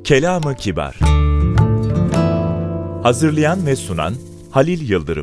Kelam-ı Kibar. Hazırlayan ve sunan Halil Yıldırım.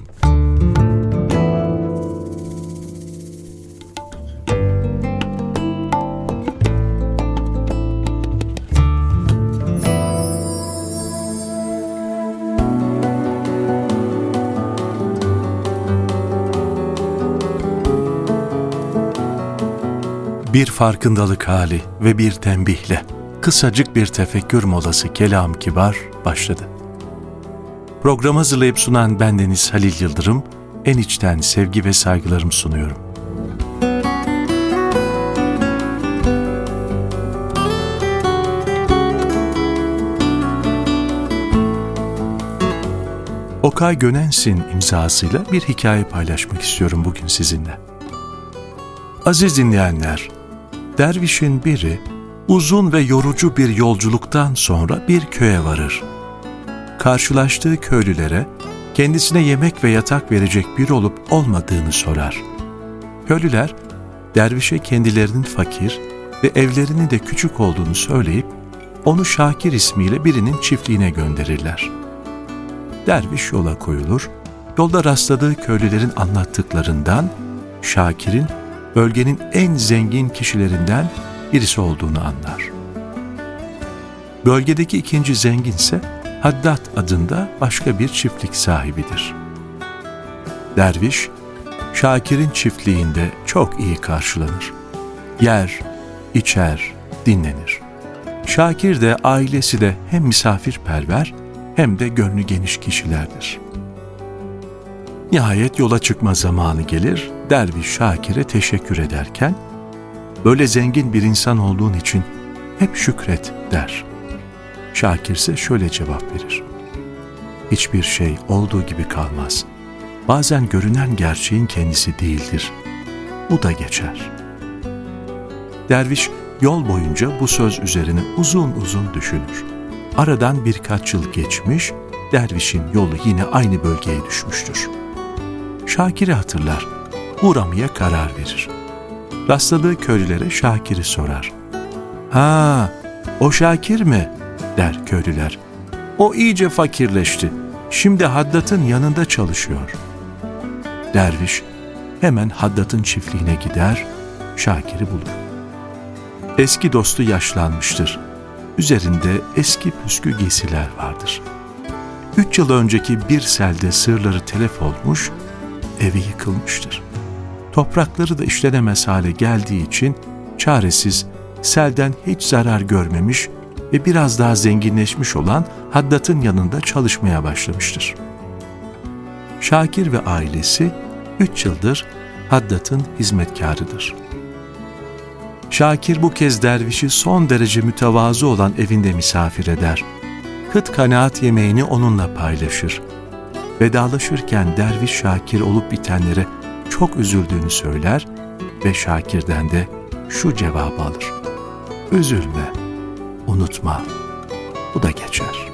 Bir farkındalık hali ve bir tembihle kısacık bir tefekkür molası Kelam-ı Kibar başladı. Programı hazırlayıp sunan bendeniz Halil Yıldırım, en içten sevgi ve saygılarımı sunuyorum. Okay Gönens'in imzasıyla bir hikaye paylaşmak istiyorum bugün sizinle. Aziz dinleyenler, dervişin biri uzun ve yorucu bir yolculuktan sonra bir köye varır. Karşılaştığı köylülere kendisine yemek ve yatak verecek biri olup olmadığını sorar. Köylüler, dervişe kendilerinin fakir ve evlerinin de küçük olduğunu söyleyip onu Şakir ismiyle birinin çiftliğine gönderirler. Derviş yola koyulur, yolda rastladığı köylülerin anlattıklarından Şakir'in bölgenin en zengin kişilerinden birisi olduğunu anlar. Bölgedeki ikinci zenginse Haddat adında başka bir çiftlik sahibidir. Derviş, Şakir'in çiftliğinde çok iyi karşılanır. Yer, içer, dinlenir. Şakir de ailesi de hem misafirperver hem de gönlü geniş kişilerdir. Nihayet yola çıkma zamanı gelir, derviş Şakir'e teşekkür ederken, böyle zengin bir insan olduğun için hep şükret der. Şakir ise şöyle cevap verir: hiçbir şey olduğu gibi kalmaz. Bazen görünen gerçeğin kendisi değildir. Bu da geçer. Derviş yol boyunca bu söz üzerine uzun uzun düşünür. Aradan birkaç yıl geçmiş, dervişin yolu yine aynı bölgeye düşmüştür. Şakir'i hatırlar, uğramaya karar verir. Rastladığı köylülere Şakir'i sorar. "Ha, o Şakir mi?" der köylüler. "O iyice fakirleşti. Şimdi Haddat'ın yanında çalışıyor." Derviş hemen Haddat'ın çiftliğine gider, Şakir'i bulur. Eski dostu yaşlanmıştır. Üzerinde eski püskü giysiler vardır. 3 yıl önceki bir selde sığırları telef olmuş, evi yıkılmıştır. Toprakları da işlenemez hale geldiği için çaresiz, selden hiç zarar görmemiş ve biraz daha zenginleşmiş olan Haddat'ın yanında çalışmaya başlamıştır. Şakir ve ailesi 3 yıldır Haddat'ın hizmetkarıdır. Şakir bu kez dervişi son derece mütevazı olan evinde misafir eder. Kıt kanaat yemeğini onunla paylaşır. Vedalaşırken derviş Şakir olup bitenlere çok üzüldüğünü söyler ve Şakir'den de şu cevabı alır: "Üzülme, unutma, bu da geçer."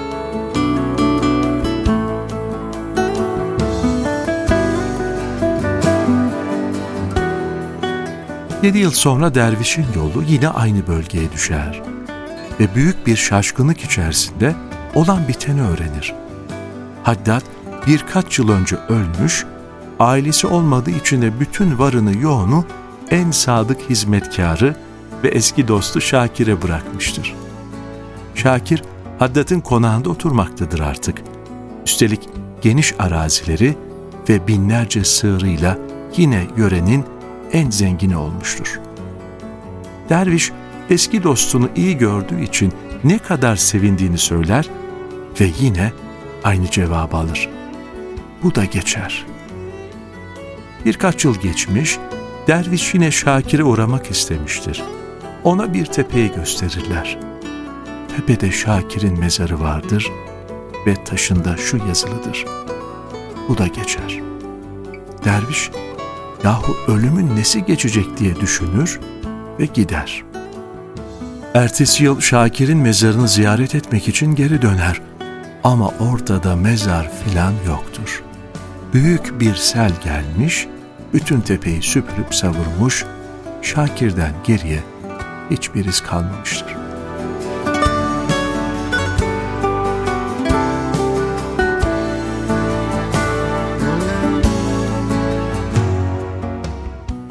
Yedi yıl sonra dervişin yolu yine aynı bölgeye düşer ve büyük bir şaşkınlık içerisinde olan biteni öğrenir. Haddat birkaç yıl önce ölmüş, ailesi olmadığı için de bütün varını yoğunu en sadık hizmetkarı ve eski dostu Şakir'e bırakmıştır. Şakir, Haddat'ın konağında oturmaktadır artık. Üstelik geniş arazileri ve binlerce sığırıyla yine yörenin en zengini olmuştur. Derviş, eski dostunu iyi gördüğü için ne kadar sevindiğini söyler ve yine aynı cevabı alır: "Bu da geçer." Birkaç yıl geçmiş, derviş yine Şakir'e uğramak istemiştir. Ona bir tepeyi gösterirler. Tepede Şakir'in mezarı vardır ve taşında şu yazılıdır: "Bu da geçer." Derviş, yahu ölümün nesi geçecek diye düşünür ve gider. Ertesi yıl Şakir'in mezarını ziyaret etmek için geri döner. Ama ortada mezar filan yoktur. Büyük bir sel gelmiş, bütün tepeyi süpürüp savurmuş, Şakir'den geriye hiçbir iz kalmamıştır.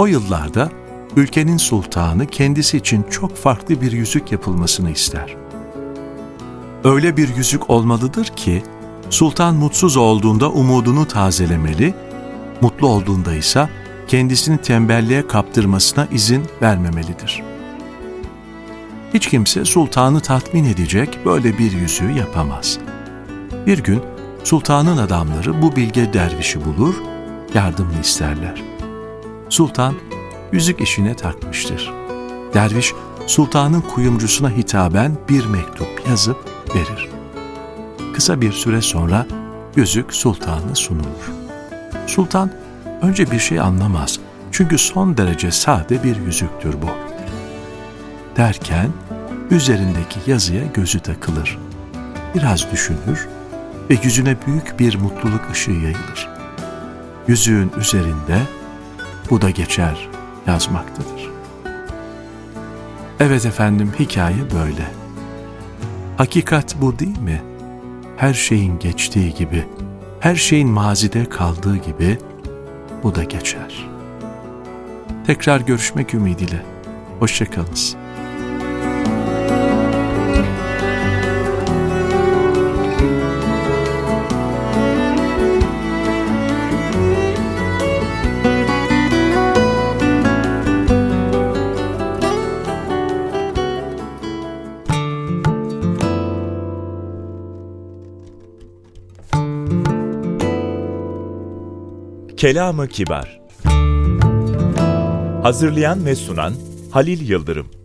O yıllarda ülkenin sultanı kendisi için çok farklı bir yüzük yapılmasını ister. Öyle bir yüzük olmalıdır ki, sultan mutsuz olduğunda umudunu tazelemeli, mutlu olduğunda ise kendisini tembelliğe kaptırmasına izin vermemelidir. Hiç kimse sultanı tatmin edecek böyle bir yüzüğü yapamaz. Bir gün sultanın adamları bu bilge dervişi bulur, yardımını isterler. Sultan yüzük işine takmıştır. Derviş sultanın kuyumcusuna hitaben bir mektup yazıp verir. Kısa bir süre sonra yüzük sultana sunulur. Sultan önce bir şey anlamaz, çünkü son derece sade bir yüzüktür bu. Derken üzerindeki yazıya gözü takılır. Biraz düşünür ve yüzüne büyük bir mutluluk ışığı yayılır. Yüzüğün üzerinde "Bu da geçer" yazmaktadır. Evet efendim, hikaye böyle. Hakikat bu değil mi? Her şeyin geçtiği gibi, her şeyin mazide kaldığı gibi bu da geçer. Tekrar görüşmek ümidiyle. Hoşça kalınız. Kelamı Kibar. Hazırlayan ve sunan Halil Yıldırım.